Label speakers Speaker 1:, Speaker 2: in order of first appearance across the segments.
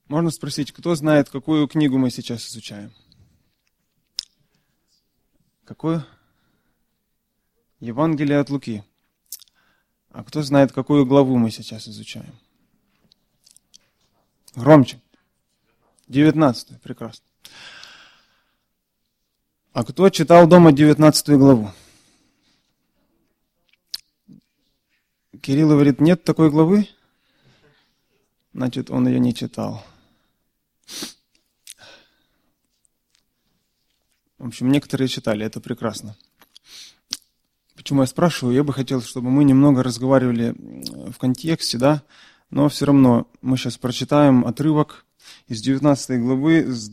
Speaker 1: Можно спросить, кто знает, какую книгу мы сейчас изучаем? Какую? Евангелие от Луки. А кто знает, какую главу мы сейчас изучаем? Громче. 19. Прекрасно. А кто читал дома 19 главу? Кирилл говорит, нет такой главы? Значит, он ее не читал. В общем, некоторые читали, это прекрасно. Почему я спрашиваю? Я бы хотел, чтобы мы немного разговаривали в контексте, да? Но все равно мы сейчас прочитаем отрывок из 19 главы с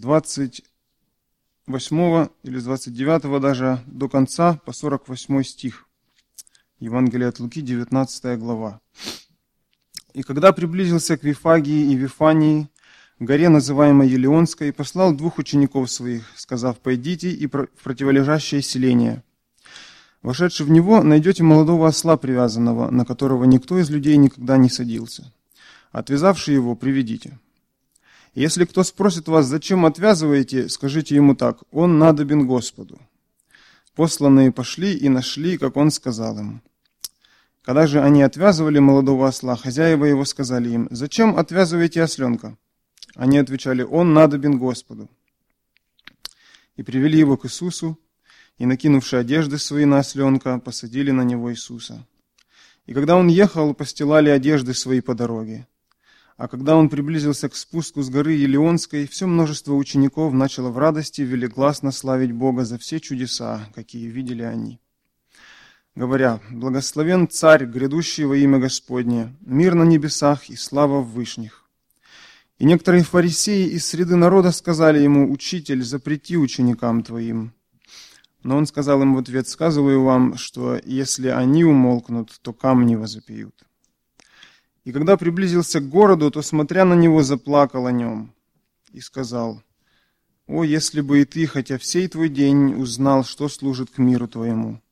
Speaker 1: 28 или с 29 даже до конца по 48 стих. Евангелие от Луки, 19 глава. «И когда приблизился к Вифагии и Вифании, горе, называемой Елеонской, послал 2 учеников своих, сказав, пойдите и в противолежащее селение. Вошедши в него, найдете молодого осла привязанного, на которого никто из людей никогда не садился. Отвязавши его, приведите. И если кто спросит вас, зачем отвязываете, скажите ему так, он надобен Господу. Посланные пошли и нашли, как он сказал им. Когда же они отвязывали молодого осла, хозяева его сказали им, зачем отвязываете осленка? Они отвечали, он надобен Господу. И привели его к Иисусу, и, накинувши одежды свои на осленка, посадили на него Иисуса. И когда он ехал, постилали одежды свои по дороге. А когда он приблизился к спуску с горы Елеонской, все множество учеников начало в радости велигласно славить Бога за все чудеса, какие видели они. Говоря, благословен Царь, грядущий во имя Господне, мир на небесах и слава в вышних. И некоторые фарисеи из среды народа сказали ему, «Учитель, запрети ученикам твоим». Но он сказал им в ответ, «Сказываю вам, что если они умолкнут, то камни возопьют». И когда приблизился к городу, то, смотря на него, заплакал о нем и сказал, «О, если бы и ты, хотя всей твой день, узнал, что служит к миру твоему.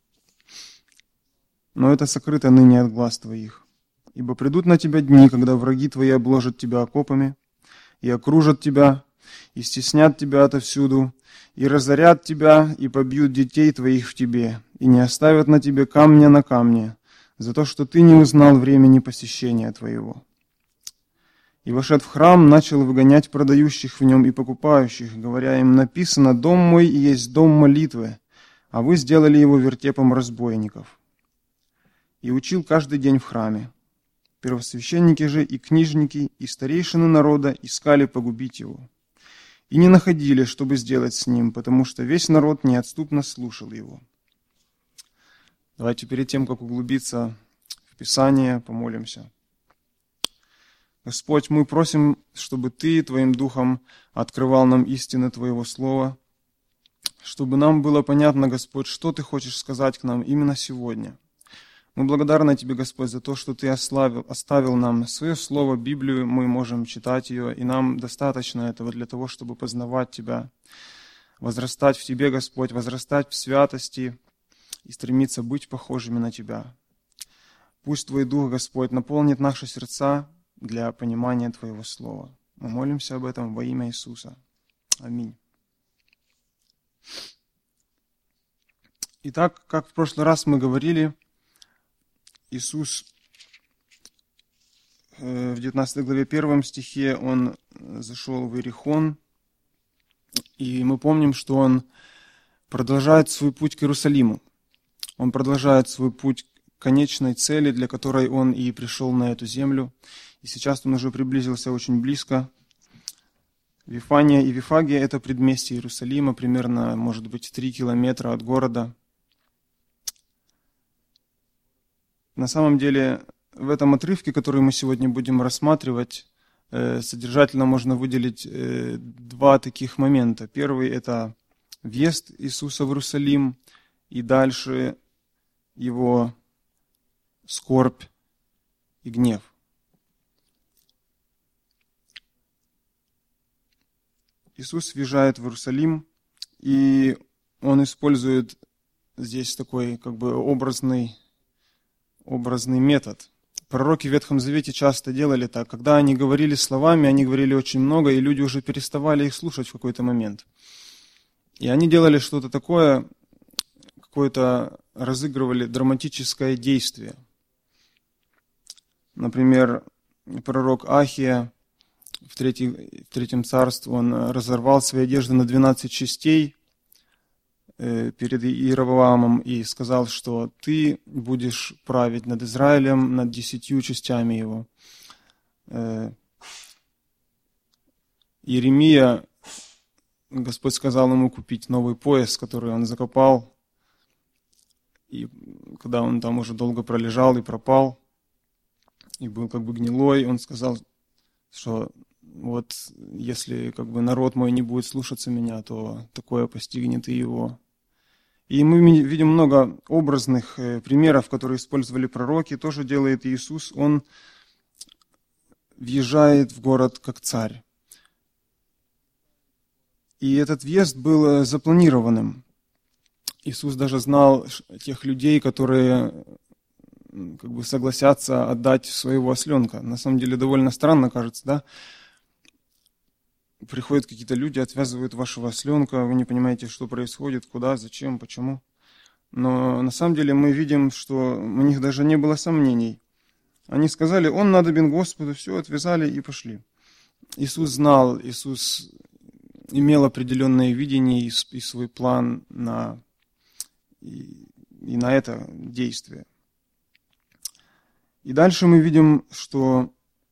Speaker 1: Но это сокрыто ныне от глаз твоих. Ибо придут на тебя дни, когда враги твои обложат тебя окопами, и окружат тебя, и стеснят тебя отовсюду, и разорят тебя, и побьют детей твоих в тебе, и не оставят на тебе камня на камне, за то, что ты не узнал времени посещения твоего». И, вошед в храм, начал выгонять продающих в нем и покупающих, говоря им, написано, «Дом мой и есть дом молитвы, а вы сделали его вертепом разбойников». И учил каждый день в храме. Первосвященники же и книжники, и старейшины народа искали погубить его. И не находили, чтобы сделать с ним, потому что весь народ неотступно слушал его. Давайте перед тем, как углубиться в Писание, помолимся. Господь, мы просим, чтобы Ты Твоим Духом открывал нам истины Твоего Слова, чтобы нам было понятно, Господь, что Ты хочешь сказать к нам именно сегодня. Мы благодарны Тебе, Господь, за то, что Ты оставил нам свое Слово, Библию, мы можем читать ее, и нам достаточно этого для того, чтобы познавать Тебя, возрастать в Тебе, Господь, возрастать в святости и стремиться быть похожими на Тебя. Пусть Твой Дух, Господь, наполнит наши сердца для понимания Твоего Слова. Мы молимся об этом во имя Иисуса. Аминь. Итак, как в прошлый раз мы говорили, Иисус в 19 главе 1 стихе, Он зашел в Иерихон, и мы помним, что Он продолжает свой путь к Иерусалиму. Он продолжает свой путь к конечной цели, для которой Он и пришел на эту землю. И сейчас Он уже приблизился очень близко. Вифания и Вифагия – это предместье Иерусалима, примерно, может быть, 3 километра от города. На самом деле, в этом отрывке, который мы сегодня будем рассматривать, содержательно можно выделить 2 таких момента. Первый – это въезд Иисуса в Иерусалим, и дальше Его скорбь и гнев. Иисус въезжает в Иерусалим, и Он использует здесь такой как бы образный метод. Пророки в Ветхом Завете часто делали так. Когда они говорили словами, они говорили очень много, и люди уже переставали их слушать в какой-то момент. И они делали что-то такое, какое-то разыгрывали драматическое действие. Например, пророк Ахия в Третьем царстве, он разорвал свои одежды на 12 частей перед Иеровоамом и сказал, что ты будешь править над Израилем, над 10 частями его. Иеремия, Господь сказал ему купить новый пояс, который он закопал, и когда он там уже долго пролежал и пропал, и был как бы гнилой, он сказал, что вот если как бы народ мой не будет слушаться меня, то такое постигнет и его. И мы видим много образных примеров, которые использовали пророки, тоже делает Иисус. Он въезжает в город как царь. И этот въезд был запланированным. Иисус даже знал тех людей, которые как бы согласятся отдать своего осленка. На самом деле довольно странно кажется, да? Приходят какие-то люди, отвязывают вашего осленка, вы не понимаете, что происходит, куда, зачем, почему. Но на самом деле мы видим, что у них даже не было сомнений. Они сказали, он надобен Господу, все, отвязали и пошли. Иисус знал, Иисус имел определенное видение и свой план на это действие. И дальше мы видим, что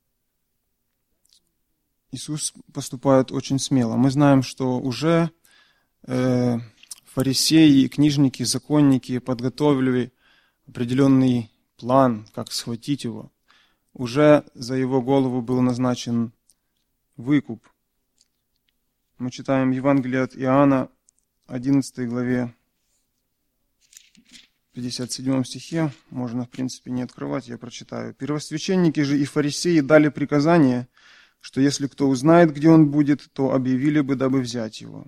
Speaker 1: Иисус поступает очень смело. Мы знаем, что уже фарисеи, книжники, законники подготовили определенный план, как схватить его. Уже за его голову был назначен выкуп. Мы читаем Евангелие от Иоанна, 11 главе, 57 стихе. Можно, в принципе, не открывать, я прочитаю. «Первосвященники же и фарисеи дали приказание, что если кто узнает, где он будет, то объявили бы, дабы взять его».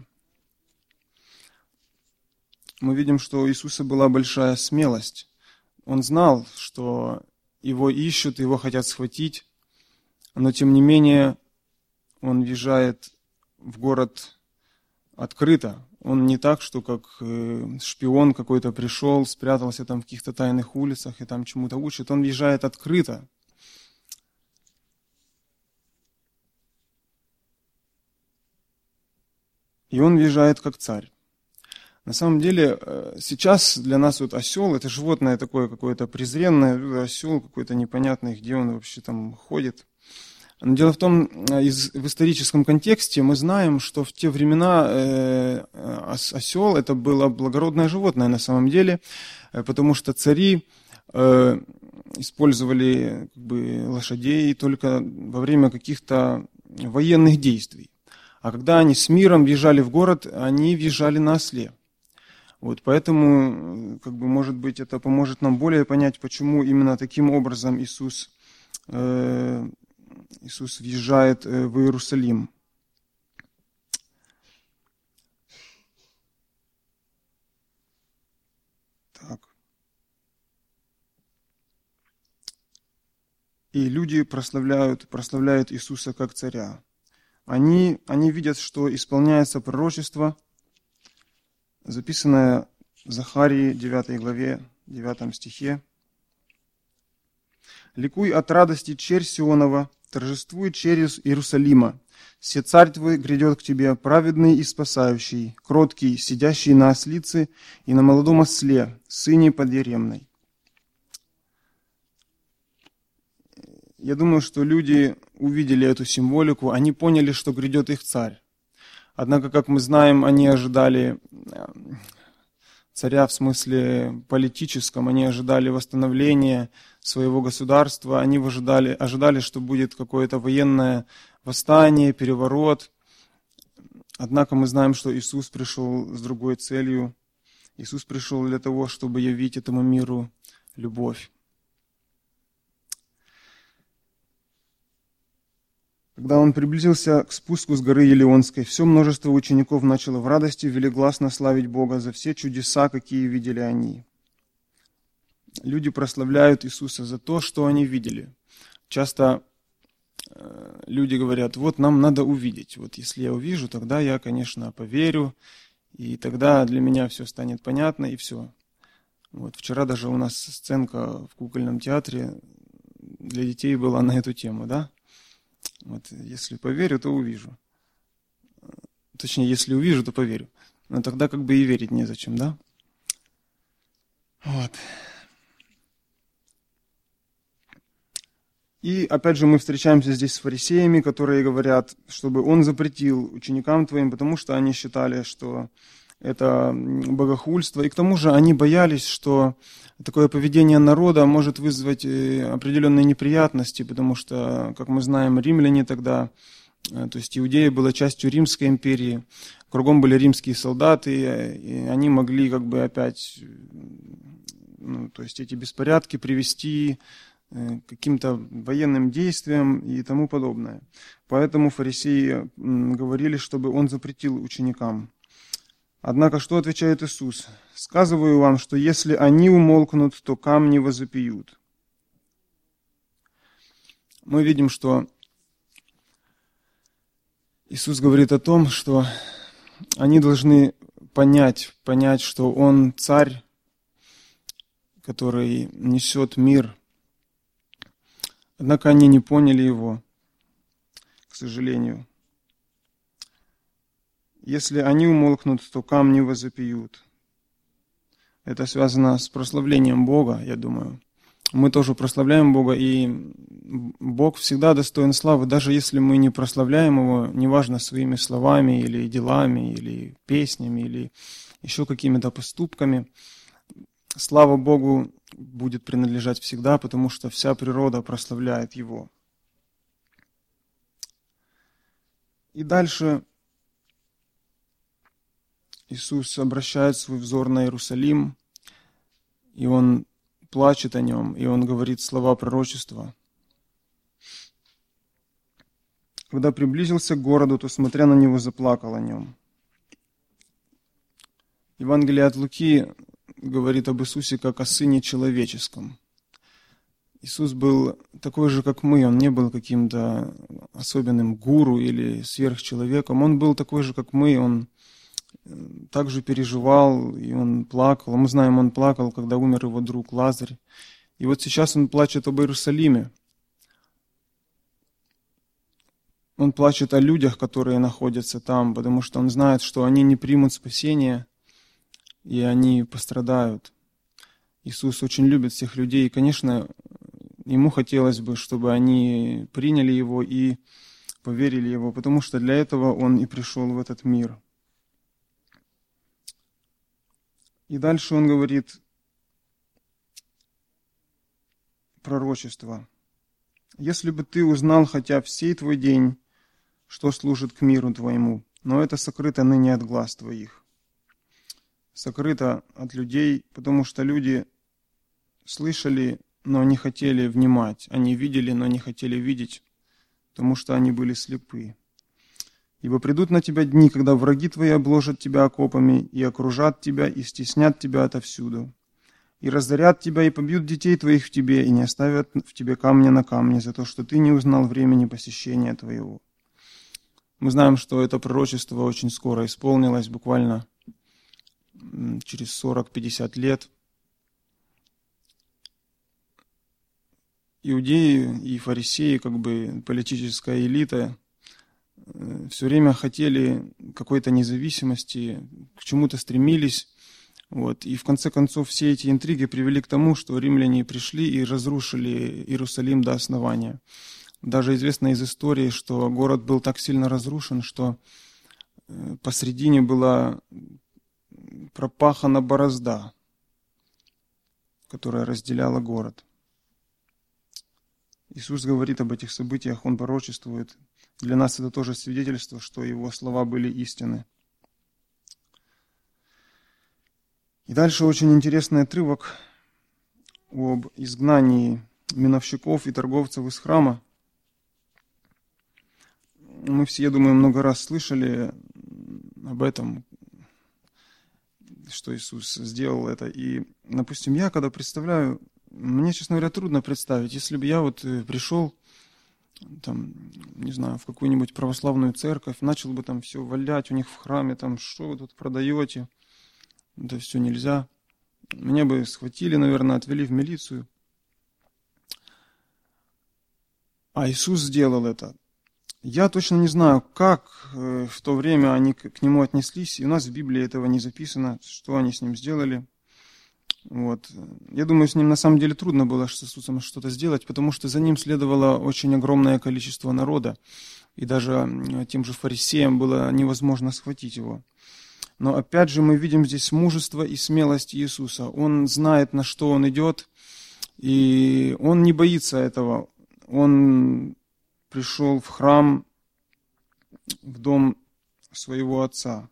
Speaker 1: Мы видим, что у Иисуса была большая смелость. Он знал, что его ищут, его хотят схватить, но тем не менее он въезжает в город открыто. Он не так, что как шпион какой-то пришел, спрятался там в каких-то тайных улицах и там чему-то учит. Он въезжает открыто. И он въезжает как царь. На самом деле, сейчас для нас вот осел, это животное такое какое-то презренное, осел какой-то непонятный, где он вообще там ходит. Но дело в том, в историческом контексте мы знаем, что в те времена осел это было благородное животное на самом деле, потому что цари использовали как бы лошадей только во время каких-то военных действий. А когда они с миром въезжали в город, они въезжали на осле. Вот, поэтому, как бы, может быть, это поможет нам более понять, почему именно таким образом Иисус въезжает в Иерусалим. Так. И люди прославляют Иисуса как царя. Они видят, что исполняется пророчество, записанное в Захарии 9 главе, 9 стихе. «Ликуй от радости, черь Сионова, торжествуй черь Иерусалима. Се царь твой грядет к тебе, праведный и спасающий, кроткий, сидящий на ослице и на молодом осле, сыне подъеремной». Я думаю, что люди увидели эту символику, они поняли, что грядет их царь. Однако, как мы знаем, они ожидали царя в смысле политическом, они ожидали восстановления своего государства, они ожидали, что будет какое-то военное восстание, переворот. Однако мы знаем, что Иисус пришел с другой целью. Иисус пришел для того, чтобы явить этому миру любовь. Когда он приблизился к спуску с горы Елеонской, все множество учеников начало в радости велигласно славить Бога за все чудеса, какие видели они. люди прославляют Иисуса за то, что они видели. Часто люди говорят, вот нам надо увидеть. Вот если я увижу, тогда я, конечно, поверю, и тогда для меня все станет понятно, и все. Вот вчера даже у нас сценка в кукольном театре для детей была на эту тему, да? Вот если поверю, то увижу. Точнее, если увижу, то поверю. Но тогда как бы и верить незачем, да? Вот. И опять же мы встречаемся здесь с фарисеями, которые говорят, чтобы он запретил ученикам твоим, потому что они считали, что это богохульство. И к тому же они боялись, что такое поведение народа может вызвать определенные неприятности, потому что, как мы знаем, римляне тогда, то есть Иудея была частью Римской империи, кругом были римские солдаты, и они могли как бы опять, то есть эти беспорядки привести к каким-то военным действиям и тому подобное. Поэтому фарисеи говорили, чтобы он запретил ученикам. Однако что отвечает Иисус? «Сказываю вам, что если они умолкнут, то камни возопьют». Мы видим, что Иисус говорит о том, что они должны понять, что Он царь, который несет мир. Однако они не поняли Его, к сожалению. Если они умолкнут, то камни возопьют. Это связано с прославлением Бога, я думаю. Мы тоже прославляем Бога, и Бог всегда достоин славы, даже если мы не прославляем Его, неважно, своими словами или делами, или песнями, или еще какими-то поступками. Слава Богу будет принадлежать всегда, потому что вся природа прославляет Его. И дальше Иисус обращает свой взор на Иерусалим, и Он плачет о нем, и Он говорит слова пророчества. Когда приблизился к городу, то, смотря на него, заплакал о нем. Евангелие от Луки говорит об Иисусе как о Сыне Человеческом. Иисус был такой же, как мы, Он не был каким-то особенным гуру или сверхчеловеком. Он был такой же, как мы, Он также переживал, и Он плакал. Мы знаем, Он плакал, когда умер его друг Лазарь. И вот сейчас Он плачет об Иерусалиме. Он плачет о людях, которые находятся там, потому что Он знает, что они не примут спасения, и они пострадают. Иисус очень любит всех людей, и, конечно, Ему хотелось бы, чтобы они приняли Его и поверили Его, потому что для этого Он и пришел в этот мир. И дальше Он говорит пророчество. «Если бы ты узнал хотя в сей твой день, что служит к миру твоему, но это сокрыто ныне от глаз твоих». Сокрыто от людей, потому что люди слышали, но не хотели внимать. Они видели, но не хотели видеть, потому что они были слепы. «Ибо придут на тебя дни, когда враги твои обложат тебя окопами, и окружат тебя, и стеснят тебя отовсюду, и разорят тебя, и побьют детей твоих в тебе, и не оставят в тебе камня на камне за то, что ты не узнал времени посещения твоего». Мы знаем, что это пророчество очень скоро исполнилось, буквально через 40-50 лет. Иудеи и фарисеи, как бы политическая элита, все время хотели какой-то независимости, к чему-то стремились. Вот. И в конце концов все эти интриги привели к тому, что римляне пришли и разрушили Иерусалим до основания. Даже известно из истории, что город был так сильно разрушен, что посредине была пропахана борозда, которая разделяла город. Иисус говорит об этих событиях, Он пророчествует. Для нас это тоже свидетельство, что Его слова были истины. И дальше очень интересный отрывок об изгнании миновщиков и торговцев из храма. Мы все, я думаю, много раз слышали об этом. что Иисус сделал это. И, допустим, я когда представляю, мне, честно говоря, трудно представить, если бы я вот пришел, там, не знаю, в какую-нибудь православную церковь, начал бы там все валять у них в храме, там, что вы тут продаете, это все нельзя. Меня бы схватили, наверное, отвели в милицию. А Иисус сделал это. Я точно не знаю, как в то время они к нему отнеслись, и у нас в Библии этого не записано, что они с ним сделали. Вот. Я думаю, с ним на самом деле трудно было с Иисусом что-то сделать, потому что за ним следовало очень огромное количество народа, и даже тем же фарисеям было невозможно схватить его. Но опять же мы видим здесь мужество и смелость Иисуса. Он знает, на что он идет, и он не боится этого. Он пришел в храм, в дом своего отца.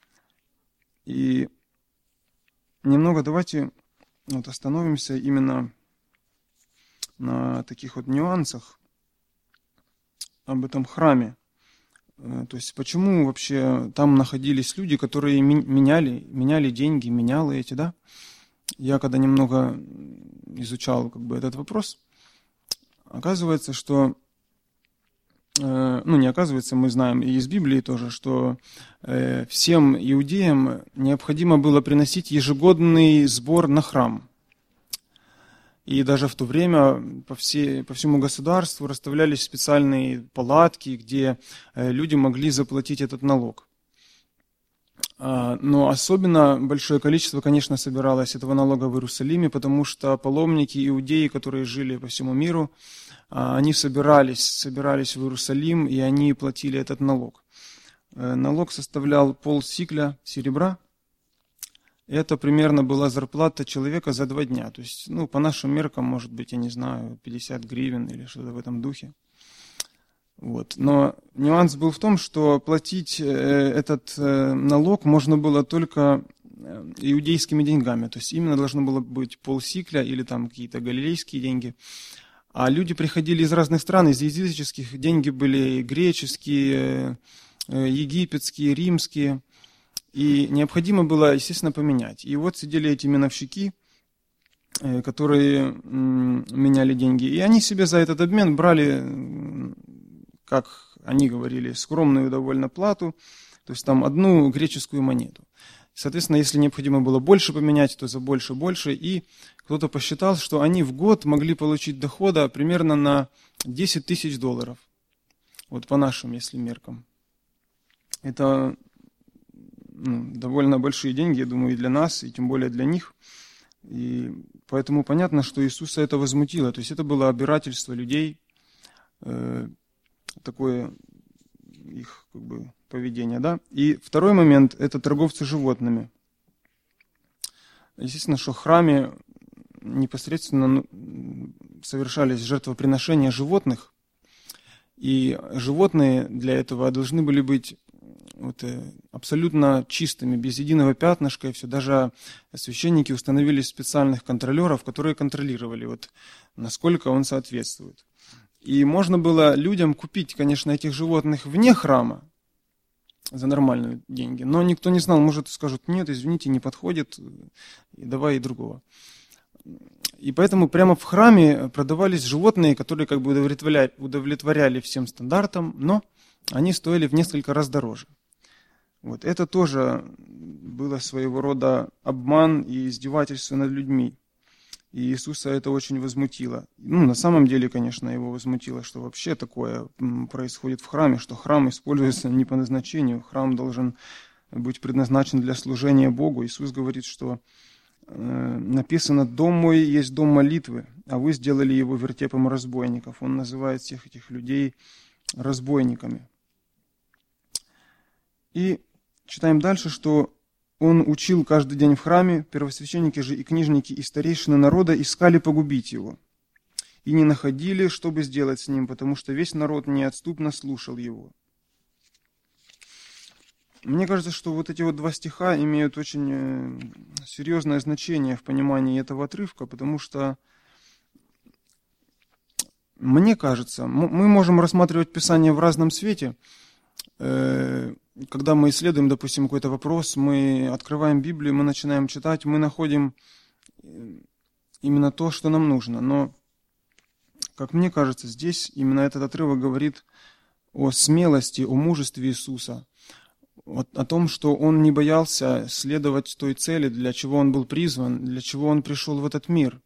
Speaker 1: И немного давайте вот остановимся именно на таких вот нюансах об этом храме. То есть почему вообще там находились люди, которые меняли деньги, менялы эти, да? Я когда немного изучал этот вопрос, оказывается, что, не оказывается, мы знаем и из Библии тоже, что всем иудеям необходимо было приносить ежегодный сбор на храм. И даже в то время по всему государству расставлялись специальные палатки, где люди могли заплатить этот налог. Но особенно большое количество, конечно, собиралось этого налога в Иерусалиме, потому что паломники, иудеи, которые жили по всему миру, они собирались в Иерусалим, и они платили этот налог. Налог составлял полсикля серебра. Это примерно была зарплата человека за 2 дня. То есть, по нашим меркам, может быть, я не знаю, 50 гривен или что-то в этом духе. Вот. Но нюанс был в том, что платить этот налог можно было только иудейскими деньгами. То есть именно должно было быть полсикля или там какие-то галилейские деньги. А люди приходили из разных стран, из языческих. Деньги были греческие, египетские, римские. И необходимо было, естественно, поменять. И вот сидели эти миновщики, которые меняли деньги. И они себе за этот обмен брали, как они говорили, скромную довольно плату, то есть там 1 греческую монету. Соответственно, если необходимо было больше поменять, то за больше. И кто-то посчитал, что они в год могли получить дохода примерно на $10 тысяч. Вот по нашим, если меркам. Это довольно большие деньги, я думаю, и для нас, и тем более для них. И поэтому понятно, что Иисуса это возмутило. То есть это было обирательство людей, такое их поведение. Да? И второй момент – это торговцы животными. Естественно, что в храме непосредственно совершались жертвоприношения животных, и животные для этого должны были быть абсолютно чистыми, без единого пятнышка, и все. Даже священники установили специальных контролеров, которые контролировали, насколько он соответствует. И можно было людям купить, конечно, этих животных вне храма за нормальные деньги, но никто не знал, может, скажут, нет, извините, не подходит, давай и другого. И поэтому прямо в храме продавались животные, которые удовлетворяли всем стандартам, но они стоили в несколько раз дороже. Вот. Это тоже было своего рода обман и издевательство над людьми. И Иисуса это очень возмутило. На самом деле, конечно, его возмутило, что вообще такое происходит в храме, что храм используется не по назначению. Храм должен быть предназначен для служения Богу. Иисус говорит, что написано: «Дом мой есть дом молитвы, а вы сделали его вертепом разбойников». Он называет всех этих людей разбойниками. И читаем дальше, что он учил каждый день в храме, первосвященники же и книжники и старейшины народа искали погубить его. И не находили, чтобы сделать с ним, потому что весь народ неотступно слушал его. Мне кажется, что эти 2 стиха имеют очень серьезное значение в понимании этого отрывка, потому что, мне кажется, мы можем рассматривать Писание в разном свете. когда мы исследуем, допустим, какой-то вопрос, мы открываем Библию, мы начинаем читать, мы находим именно то, что нам нужно. Но, как мне кажется, здесь именно этот отрывок говорит о смелости, о мужестве Иисуса, о том, что Он не боялся следовать той цели, для чего Он был призван, для чего Он пришел в этот мир.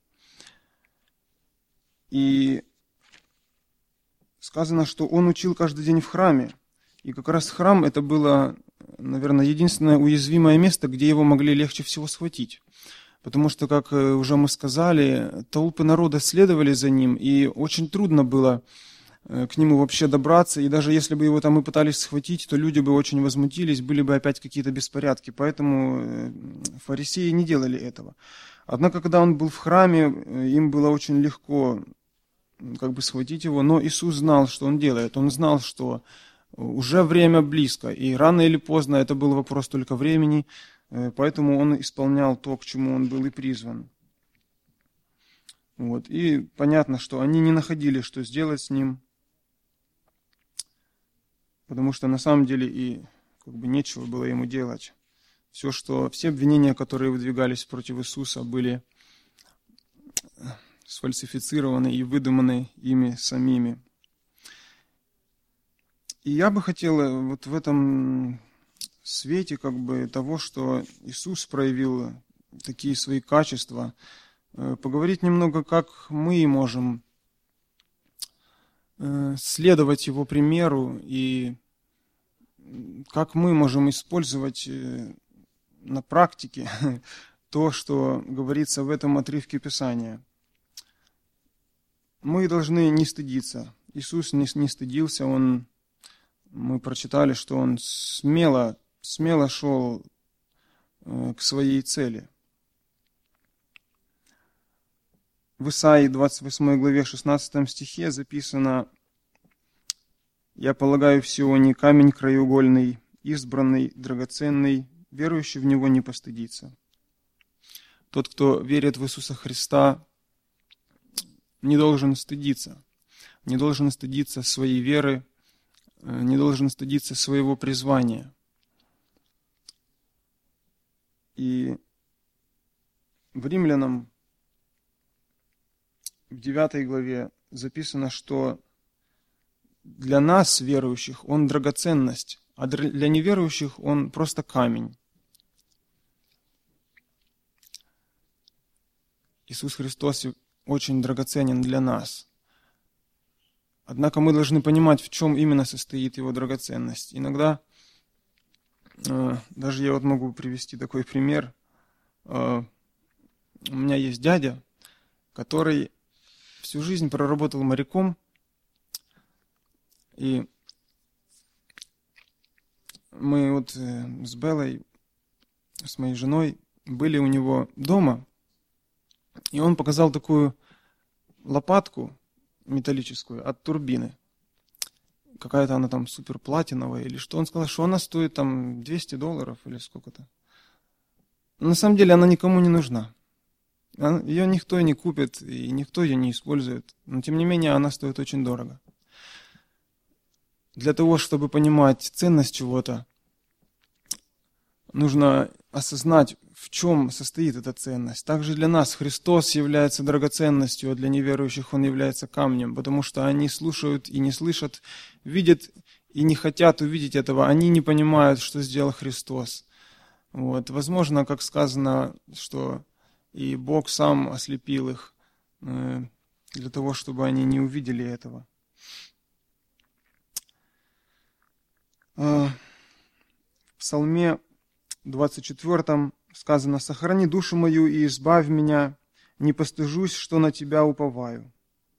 Speaker 1: И сказано, что Он учил каждый день в храме. И как раз храм это было, наверное, единственное уязвимое место, где его могли легче всего схватить. Потому что, как уже мы сказали, толпы народа следовали за ним, и очень трудно было к нему вообще добраться. И даже если бы его там и пытались схватить, то люди бы очень возмутились, были бы опять какие-то беспорядки. Поэтому фарисеи не делали этого. Однако, когда он был в храме, им было очень легко схватить его. Но Иисус знал, что он делает. Он знал, что уже время близко, и рано или поздно это был вопрос только времени, поэтому он исполнял то, к чему он был и призван. И понятно, что они не находили, что сделать с ним, потому что на самом деле и нечего было ему делать. Все обвинения, которые выдвигались против Иисуса, были сфальсифицированы и выдуманы ими самими. И я бы хотел в этом свете того, что Иисус проявил такие свои качества, поговорить немного, как мы можем следовать Его примеру и как мы можем использовать на практике то, что говорится в этом отрывке Писания. Мы должны не стыдиться. Иисус не стыдился, мы прочитали, что Он смело шел к своей цели. В Исаии 28 главе 16 стихе записано: «Я полагаю в Сионе камень краеугольный, избранный, драгоценный, верующий в Него не постыдится». Тот, кто верит в Иисуса Христа, не должен стыдиться своей веры, не должен стыдиться своего призвания. И в Римлянам в 9 главе записано, что для нас, верующих, Он драгоценность, а для неверующих Он просто камень. Иисус Христос очень драгоценен для нас. Однако мы должны понимать, в чем именно состоит Его драгоценность. Иногда, даже я могу привести такой пример. У меня есть дядя, который всю жизнь проработал моряком, и мы с Беллой, с моей женой, были у него дома, и он показал такую лопатку металлическую от турбины. Какая-то она там супер платиновая или что. Он сказал, что она стоит там $200 или сколько-то. Но на самом деле она никому не нужна. Ее никто не купит, и никто ее не использует. Но тем не менее она стоит очень дорого. Для того, чтобы понимать ценность чего-то, нужно осознать, в чем состоит эта ценность. Также для нас Христос является драгоценностью, а для неверующих Он является камнем, потому что они слушают и не слышат, видят и не хотят увидеть этого. Они не понимают, что сделал Христос. Возможно, как сказано, что и Бог сам ослепил их для того, чтобы они не увидели этого. В Псалме 24 сказано: «Сохрани душу мою и избавь меня, не постыжусь, что на Тебя уповаю».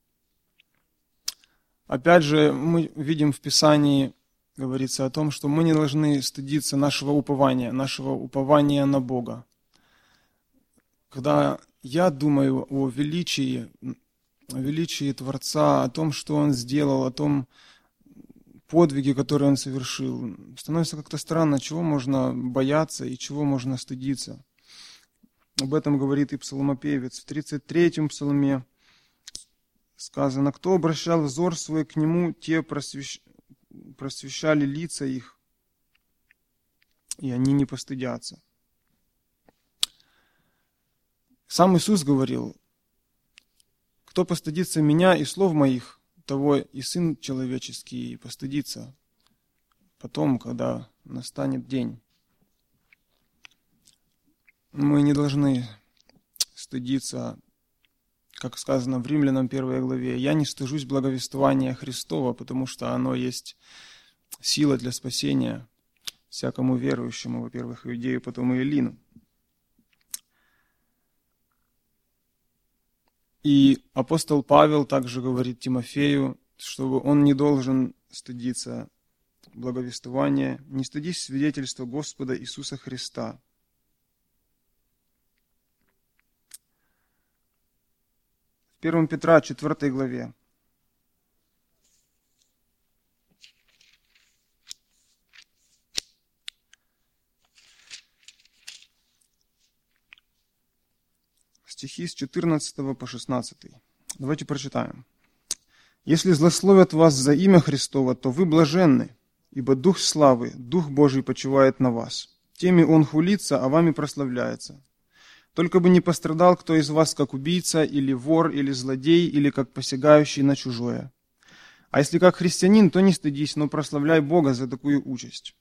Speaker 1: Опять же, мы видим в Писании, говорится о том, что мы не должны стыдиться нашего упования на Бога. Когда я думаю о величии Творца, о том, что Он сделал, о том подвиге, который Он совершил, становится как-то странно, чего можно бояться и чего можно стыдиться. Об этом говорит и псалмопевец. В 33-м псалме сказано: «Кто обращал взор свой к Нему, те просвещали лица их». и они не постыдятся. Сам Иисус говорил: кто постыдится меня и слов моих, того и Сын Человеческий постыдится потом, когда настанет день. Мы не должны стыдиться, как сказано в Римлянам 1 главе: «Я не стыжусь благовествования Христова, потому что оно есть сила для спасения всякому верующему, во-первых, иудею, потом и эллину». И апостол Павел также говорит Тимофею, что он не должен стыдиться благовествования: «Не стыдись свидетельства Господа Иисуса Христа». В 1 Петра 4 главе. Стихи с 14 по 16. Давайте прочитаем. «Если злословят вас за имя Христово, то вы блаженны, ибо Дух славы, Дух Божий почивает на вас. Теми Он хулится, а вами прославляется. Только бы не пострадал кто из вас как убийца, или вор, или злодей, или как посягающий на чужое. А если как христианин, то не стыдись, но прославляй Бога за такую участь».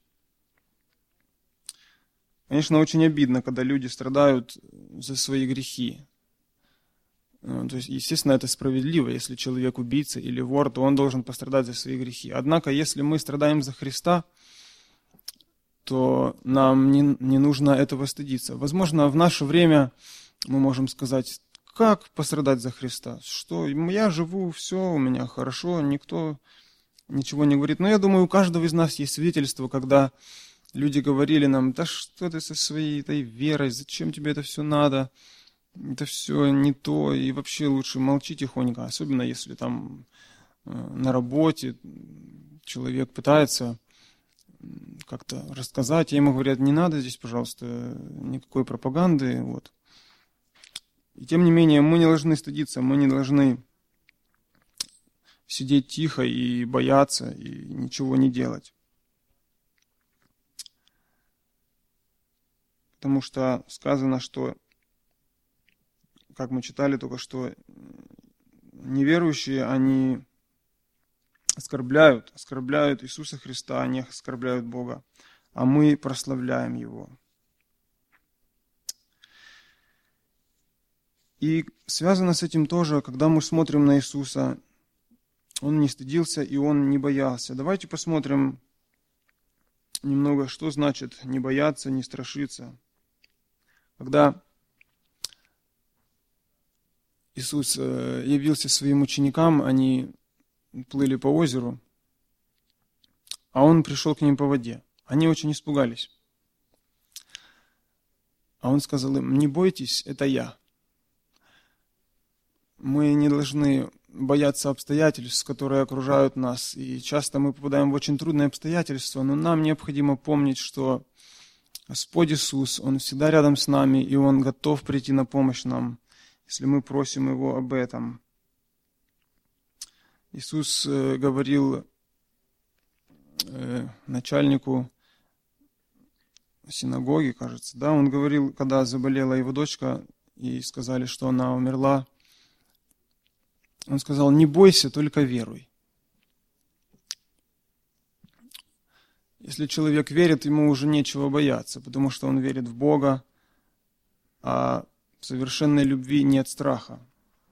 Speaker 1: Конечно, очень обидно, когда люди страдают за свои грехи. То есть, естественно, это справедливо. Если человек убийца или вор, то он должен пострадать за свои грехи. Однако, если мы страдаем за Христа, то нам не нужно этого стыдиться. Возможно, в наше время мы можем сказать: как пострадать за Христа? Что, я живу, все у меня хорошо, никто ничего не говорит. Но я думаю, у каждого из нас есть свидетельство, когда люди говорили нам: да что ты со своей этой верой, зачем тебе это все надо? Это все не то, и вообще лучше молчи тихонько, особенно если там на работе человек пытается как-то рассказать, и ему говорят: не надо здесь, пожалуйста, никакой пропаганды. Вот. И тем не менее, мы не должны стыдиться, мы не должны сидеть тихо и бояться, и ничего не делать. Потому что сказано, что, как мы читали только что, неверующие, они оскорбляют Иисуса Христа, они оскорбляют Бога, а мы прославляем Его. И связано с этим тоже, когда мы смотрим на Иисуса, Он не стыдился и Он не боялся. Давайте посмотрим немного, что значит не бояться, не страшиться. Когда Иисус явился своим ученикам, они плыли по озеру, а Он пришел к ним по воде. Они очень испугались. А Он сказал им: не бойтесь, это я. Мы не должны бояться обстоятельств, которые окружают нас. И часто мы попадаем в очень трудные обстоятельства, но нам необходимо помнить, что Господь Иисус, Он всегда рядом с нами, и Он готов прийти на помощь нам, если мы просим Его об этом. Иисус говорил начальнику синагоги, кажется, да, Он говорил, когда заболела его дочка, и сказали, что она умерла, Он сказал: не бойся, только веруй. Если человек верит, ему уже нечего бояться, потому что он верит в Бога, а в совершенной любви нет страха.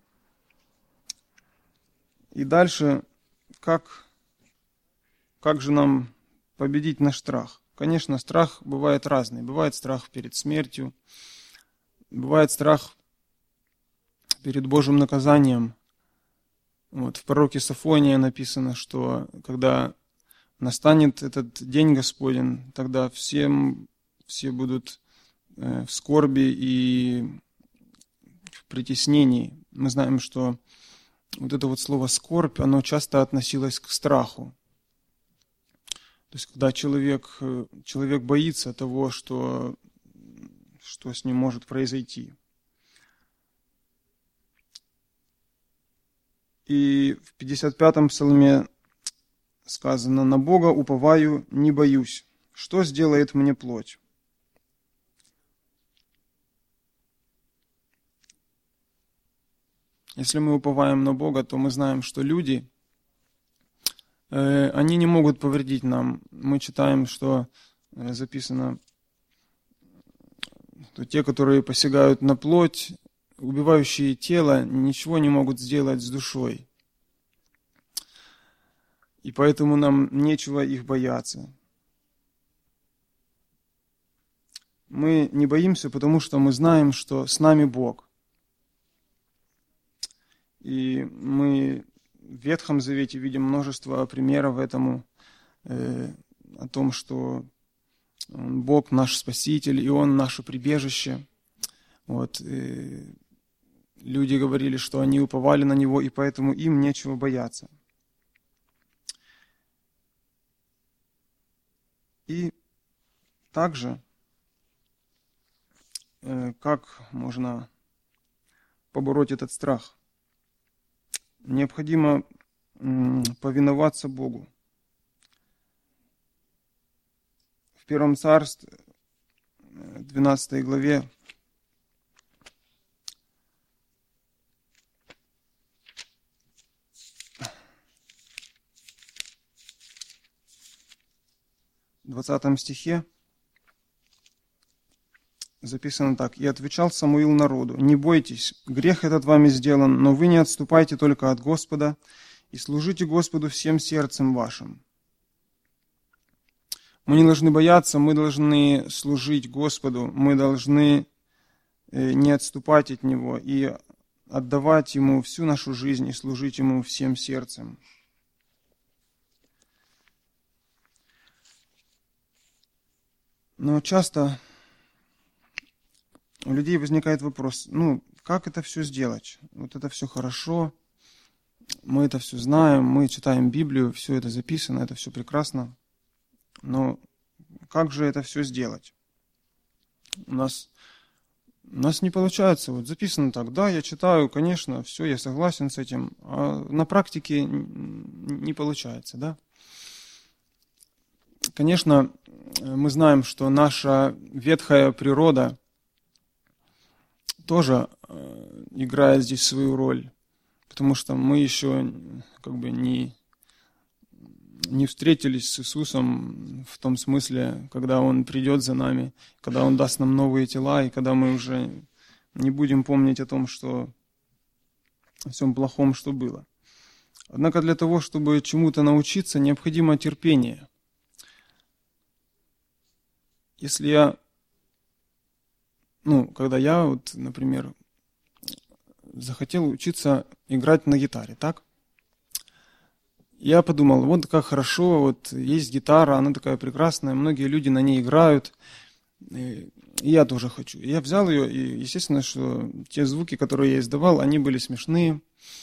Speaker 1: И дальше, как же нам победить наш страх? Конечно, страх бывает разный. Бывает страх перед смертью, бывает страх перед Божьим наказанием. Вот, в пророке Софония написано, что когда настанет этот день Господень, тогда все будут в скорби и в притеснении. Мы знаем, что вот это вот слово «скорбь», оно часто относилось к страху. То есть, когда человек боится того, что с ним может произойти. И в 55-м псалме сказано: «На Бога уповаю, не боюсь, Что сделает мне плоть? Если мы уповаем на Бога, то мы знаем, что люди, они не могут повредить нам. Мы читаем, что записано, что те, которые посягают на плоть, убивающие тело, ничего не могут сделать с душой. И поэтому нам нечего их бояться. Мы не боимся, потому что мы знаем, что с нами Бог. И мы в Ветхом Завете видим множество примеров этому, о том, что Бог наш Спаситель, и Он наше прибежище. Вот. Люди говорили, что они уповали на Него, и поэтому им нечего бояться. И также, как можно побороть этот страх? Необходимо повиноваться Богу. В Первом Царстве, 12 главе, в 20 стихе записано так. «И отвечал Самуил народу: не бойтесь, грех этот вами сделан, но вы не отступайте только от Господа и служите Господу всем сердцем вашим». Мы не должны бояться, мы должны служить Господу, мы должны не отступать от Него и отдавать Ему всю нашу жизнь и служить Ему всем сердцем. Но часто у людей возникает вопрос, как это все сделать? Вот это все хорошо, мы это все знаем, мы читаем Библию, все это записано, это все прекрасно. Но как же это все сделать? У нас не получается. Вот записано так, да, я читаю, конечно, все, я согласен с этим, а на практике не получается, да? Конечно, мы знаем, что наша ветхая природа тоже играет здесь свою роль, потому что мы еще не встретились с Иисусом в том смысле, когда Он придет за нами, когда Он даст нам новые тела, и когда мы уже не будем помнить о том, о всем плохом, что было. Однако для того, чтобы чему-то научиться, необходимо терпение. Если когда я, например, захотел учиться играть на гитаре, так? Я подумал, вот как хорошо, есть гитара, она такая прекрасная, многие люди на ней играют, и я тоже хочу. И я взял ее, и естественно, что те звуки, которые я издавал, они были смешные.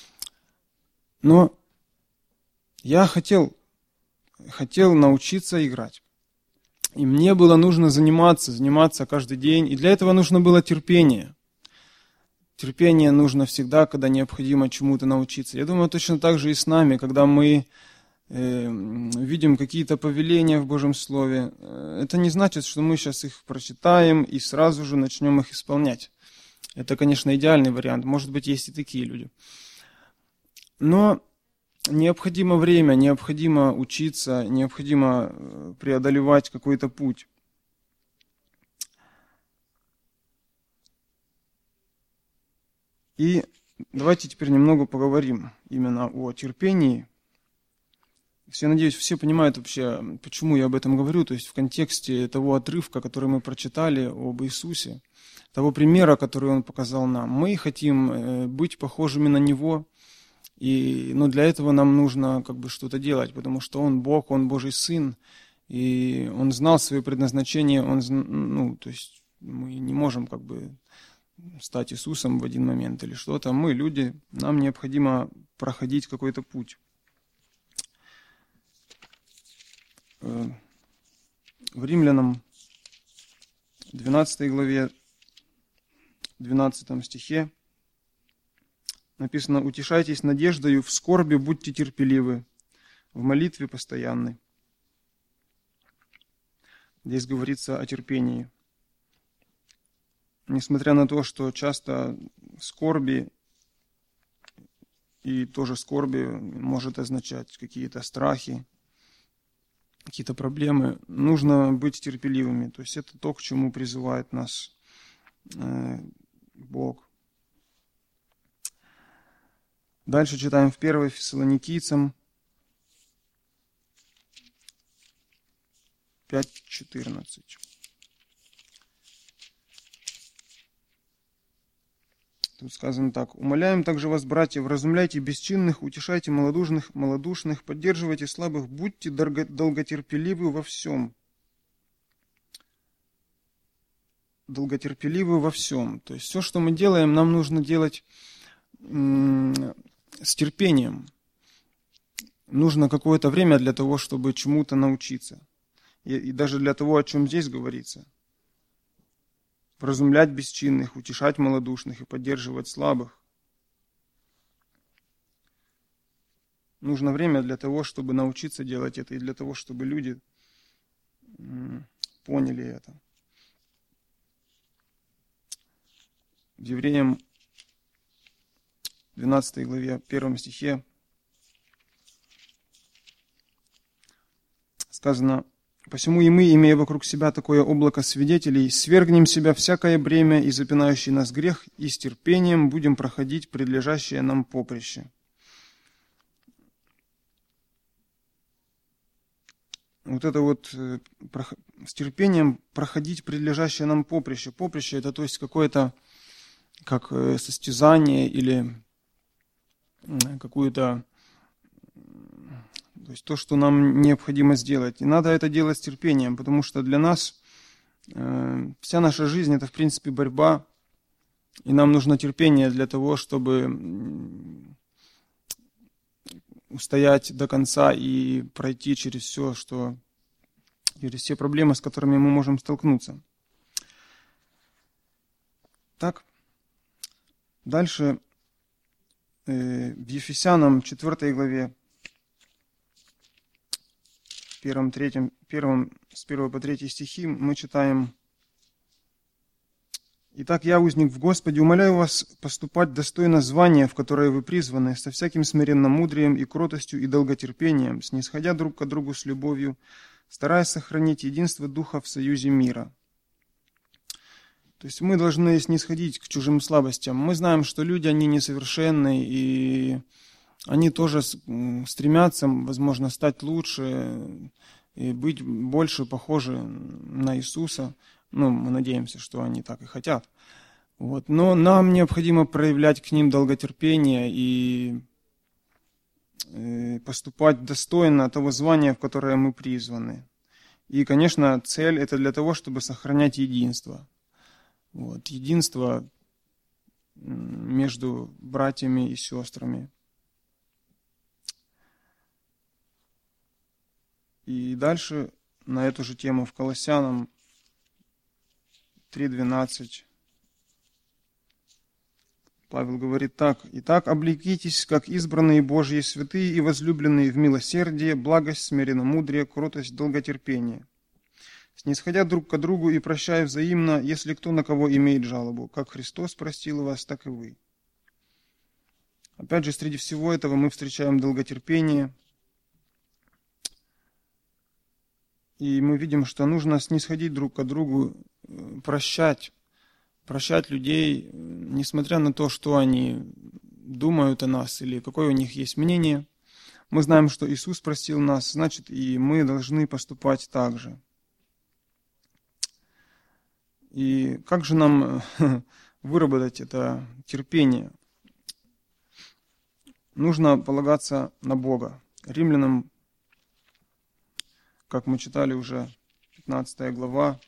Speaker 1: Но я хотел научиться играть. И мне было нужно заниматься каждый день, и для этого нужно было терпение. Терпение нужно всегда, когда необходимо чему-то научиться. Я думаю, точно так же и с нами, когда мы видим какие-то повеления в Божьем Слове. Это не значит, что мы сейчас их прочитаем и сразу же начнем их исполнять. Это, конечно, идеальный вариант. Может быть, есть и такие люди. Но необходимо время, необходимо учиться, необходимо преодолевать какой-то путь. И давайте теперь немного поговорим именно о терпении. Я надеюсь, все понимают вообще, почему я об этом говорю, то есть в контексте того отрывка, который мы прочитали об Иисусе, того примера, который Он показал нам. Мы хотим быть похожими на Него, но для этого нам нужно что-то делать, потому что Он Бог, Он Божий Сын, и Он знал свое предназначение, то есть мы не можем стать Иисусом в один момент или что-то. Мы люди, нам необходимо проходить какой-то путь. В Римлянам 12 главе, 12 стихе написано: «Утешайтесь надеждою, в скорби будьте терпеливы, в молитве постоянной». Здесь говорится о терпении. Несмотря на то, что часто скорби, и тоже скорби может означать какие-то страхи, какие-то проблемы, нужно быть терпеливыми. То есть это то, к чему призывает нас Бог. Дальше читаем в 1 Фессалоникийцам 5:14. Тут сказано так: «Умоляем также вас, братья, вразумляйте бесчинных, утешайте малодушных, поддерживайте слабых, будьте долготерпеливы во всем». Долготерпеливы во всем. То есть все, что мы делаем, нам нужно делать с терпением. Нужно какое-то время для того, чтобы чему-то научиться. И даже для того, о чем здесь говорится. Вразумлять бесчинных, утешать малодушных и поддерживать слабых. Нужно время для того, чтобы научиться делать это, и для того, чтобы люди поняли это. В Евреям 12 главе, 1 стихе сказано: «Посему и мы, имея вокруг себя такое облако свидетелей, свергнем с себя всякое бремя и запинающий нас грех, и с терпением будем проходить предлежащее нам поприще». Вот это вот с терпением проходить предлежащее нам поприще. Поприще — это то есть какое-то как состязание или какую-то, то есть то, что нам необходимо сделать. И надо это делать с терпением, потому что для нас вся наша жизнь — это в принципе борьба, и нам нужно терпение для того, чтобы устоять до конца и пройти через все проблемы, с которыми мы можем столкнуться. Так, дальше в Ефесянам 4 главе, с 1 по 3 стихи мы читаем: «Итак, я, узник в Господе, умоляю вас поступать достойно звания, в которое вы призваны, со всяким смиренным мудрием и кротостью и долготерпением, снисходя друг к другу с любовью, стараясь сохранить единство Духа в союзе мира». То есть мы должны снисходить к чужим слабостям. Мы знаем, что люди, они несовершенны, и они тоже стремятся, возможно, стать лучше и быть больше похожи на Иисуса. Ну, мы надеемся, что они так и хотят. Вот. Но нам необходимо проявлять к ним долготерпение и поступать достойно того звания, в которое мы призваны. И, конечно, цель — это для того, чтобы сохранять единство. Вот. Единство между братьями и сестрами. И дальше на эту же тему в Колоссянам 3:12 Павел говорит так: «Итак, облекитесь, как избранные Божьи святые и возлюбленные в милосердие, благость, смиренномудрие, кротость, долготерпение, снисходя друг к другу и прощая взаимно, если кто на кого имеет жалобу, как Христос простил вас, так и вы». Опять же, среди всего этого мы встречаем долготерпение, и мы видим, что нужно снисходить друг к другу, прощать людей, несмотря на то, что они думают о нас или какое у них есть мнение. Мы знаем, что Иисус простил нас, значит, и мы должны поступать так же. И как же нам выработать это терпение? Нужно полагаться на Бога. Римлянам, как мы читали уже, 15 глава,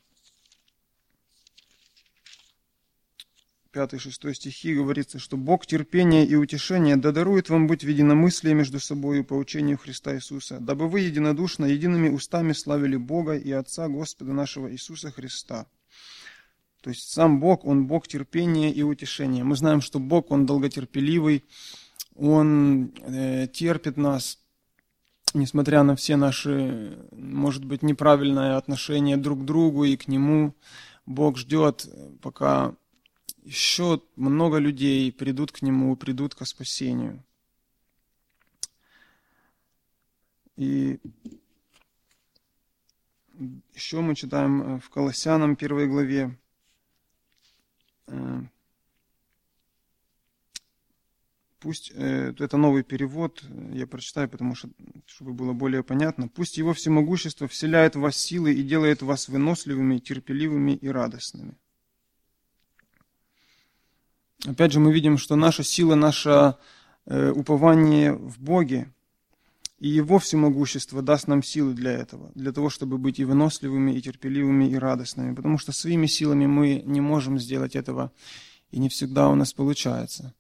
Speaker 1: 5-6 стихи говорится, что Бог терпения и утешения да дарует вам быть в единомыслии между собой по учению Христа Иисуса, дабы вы единодушно, едиными устами славили Бога и Отца Господа нашего Иисуса Христа. То есть сам Бог, Он Бог терпения и утешения. Мы знаем, что Бог, Он долготерпеливый, Он терпит нас, несмотря на все наши, может быть, неправильное отношение друг к другу и к Нему, Бог ждет, пока еще много людей придут к Нему, придут ко спасению. И еще мы читаем в Колоссянам 1 главе, пусть, это новый перевод, я прочитаю, потому что, чтобы было более понятно. «Пусть Его всемогущество вселяет в вас силы и делает вас выносливыми, терпеливыми и радостными». Опять же, мы видим, что наша сила, наше упование в Боге, и Его всемогущество даст нам силы для этого, для того, чтобы быть и выносливыми, и терпеливыми, и радостными, потому что своими силами мы не можем сделать этого, и не всегда у нас получается.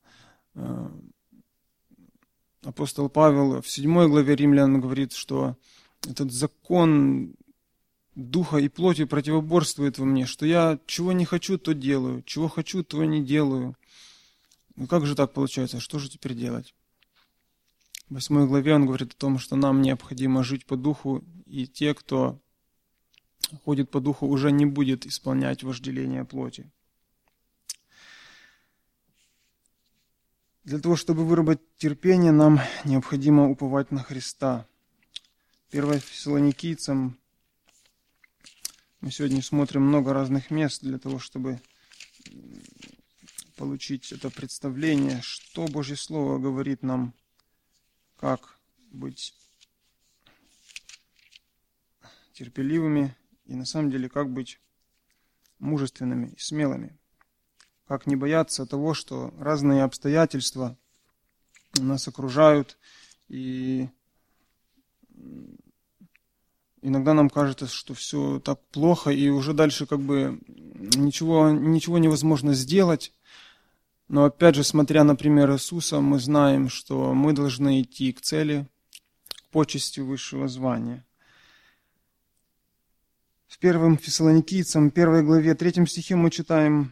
Speaker 1: Апостол Павел в 7 главе Римлян говорит, что этот закон духа и плоти противоборствует во мне, что я чего не хочу, то делаю, чего хочу, то не делаю. Ну как же так получается? Что же теперь делать? В 8 главе он говорит о том, что нам необходимо жить по духу, и те, кто ходит по духу, уже не будет исполнять вожделение плоти. Для того, чтобы выработать терпение, нам необходимо уповать на Христа. 1 Фессалоникийцам мы сегодня смотрим много разных мест для того, чтобы получить это представление, что Божье Слово говорит нам, как быть терпеливыми и на самом деле как быть мужественными и смелыми. Как не бояться того, что разные обстоятельства нас окружают, и иногда нам кажется, что все так плохо, и уже дальше как бы ничего невозможно сделать. Но опять же, смотря на пример Иисуса, мы знаем, что мы должны идти к цели, к почести высшего звания. В 1 Фессалоникийцам, 1 главе, 3 стихе мы читаем,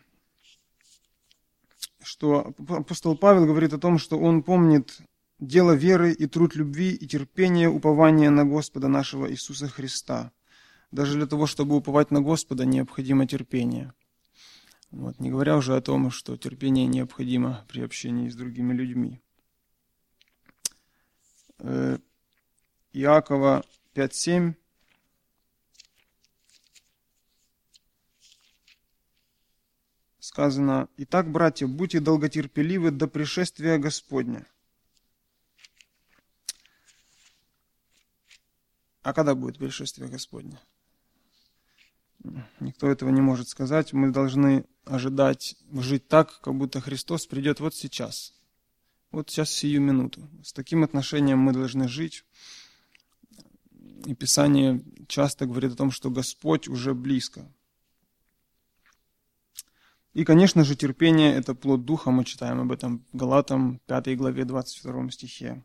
Speaker 1: что апостол Павел говорит о том, что он помнит дело веры и труд любви и терпение, упования на Господа нашего Иисуса Христа. Даже для того, чтобы уповать на Господа, необходимо терпение. Вот, не говоря уже о том, что терпение необходимо при общении с другими людьми. Иакова 5:7. Сказано: «Итак, братья, будьте долготерпеливы до пришествия Господня». А когда будет пришествие Господне? Никто этого не может сказать. Мы должны ожидать, жить так, как будто Христос придет вот сейчас. Вот сейчас, сию минуту. С таким отношением мы должны жить. И Писание часто говорит о том, что Господь уже близко. И, конечно же, терпение – это плод Духа. Мы читаем об этом в Галатам 5 главе 22 стихе.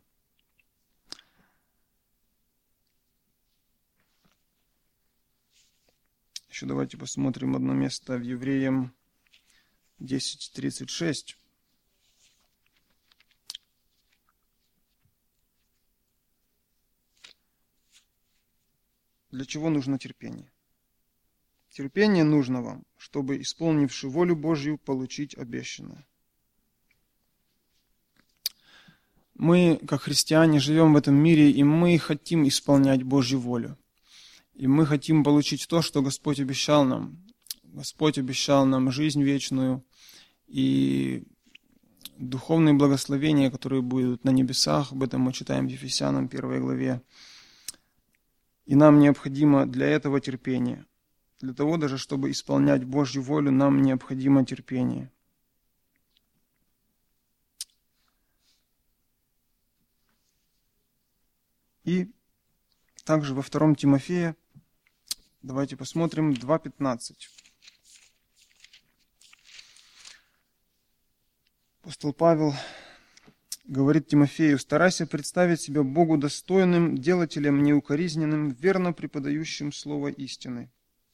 Speaker 1: Еще давайте посмотрим одно место в Евреям 10:36. Для чего нужно терпение? Терпение нужно вам, чтобы, исполнивши волю Божью, получить обещанное. Мы, как христиане, живем в этом мире, и мы хотим исполнять Божью волю. И мы хотим получить то, что Господь обещал нам. Господь обещал нам жизнь вечную и духовные благословения, которые будут на небесах. Об этом мы читаем в Ефесянам 1 главе. И нам необходимо для этого терпение. Для того даже, чтобы исполнять Божью волю, нам необходимо терпение. И также во 2 Тимофея, давайте посмотрим, 2:15. Апостол Павел говорит Тимофею: «Старайся представить себя Богу достойным, делателем неукоризненным, верно преподающим слово истины».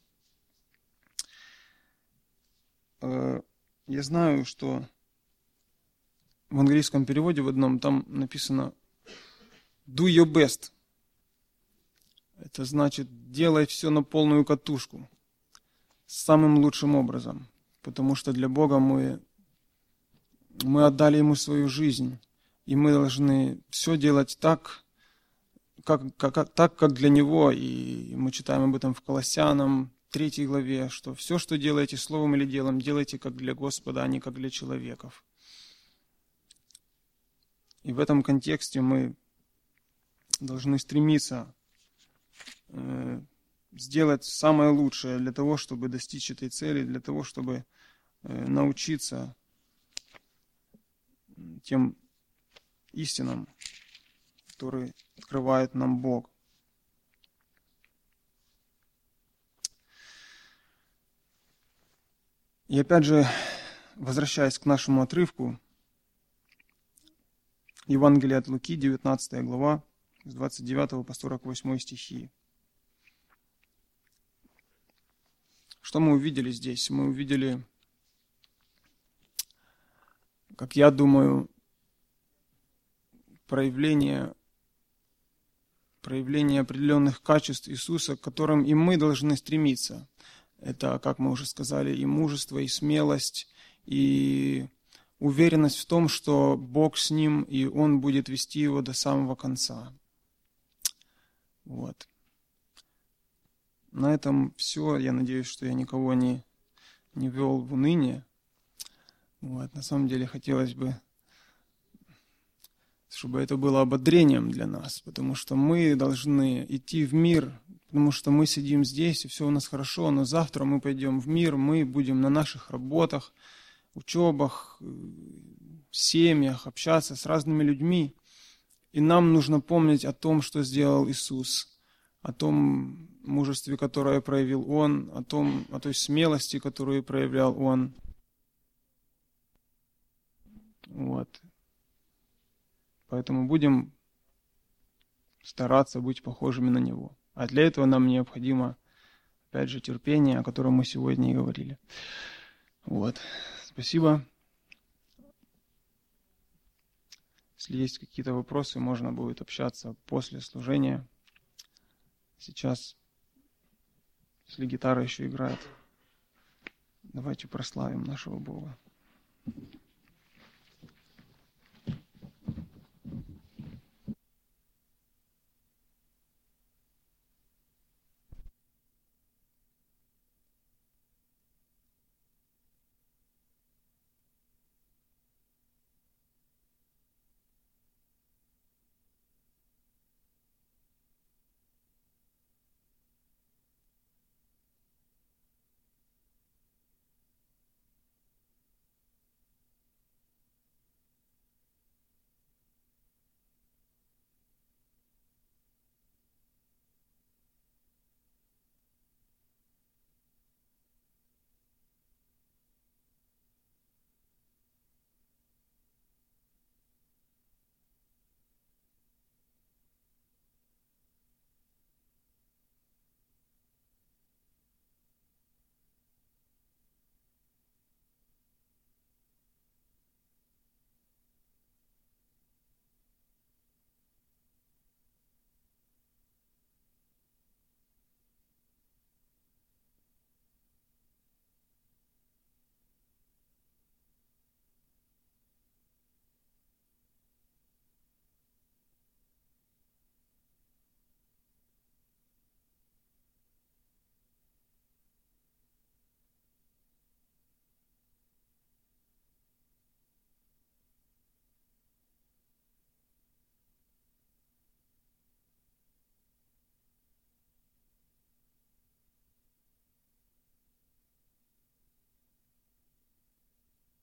Speaker 1: Я знаю, что в английском переводе в одном там написано «do your best». Это значит, делай все на полную катушку, самым лучшим образом, потому что для Бога мы отдали Ему свою жизнь, и мы должны все делать так, как для Него. И мы читаем об этом в Колоссянам 3 главе, что все, что делаете словом или делом, делайте как для Господа, а не как для человеков. И в этом контексте мы должны стремиться сделать самое лучшее для того, чтобы достичь этой цели, для того, чтобы научиться тем истинам, которые открывает нам Бог. И опять же, возвращаясь к нашему отрывку, Евангелие от Луки, 19 глава, с 29 по 48 стихи. Что мы увидели здесь? Мы увидели, как я думаю, проявление определенных качеств Иисуса, к которым и мы должны стремиться. Это, как мы уже сказали, и мужество, и смелость, и уверенность в том, что Бог с ним, и Он будет вести его до самого конца. Вот. На этом все. Я надеюсь, что я никого не ввел в уныние. Вот. На самом деле хотелось бы, чтобы это было ободрением для нас, потому что мы должны идти в мир, потому что мы сидим здесь, и все у нас хорошо, но завтра мы пойдем в мир, мы будем на наших работах, учебах, семьях, общаться с разными людьми. И нам нужно помнить о том, что сделал Иисус, о том мужестве, которое проявил Он, о той смелости, которую проявлял Он. Вот. Поэтому будем стараться быть похожими на Него. А для этого нам необходимо, опять же, терпение, о котором мы сегодня и говорили. Вот. Спасибо. Если есть какие-то вопросы, можно будет общаться после служения. Сейчас, если гитара еще играет, давайте прославим нашего Бога.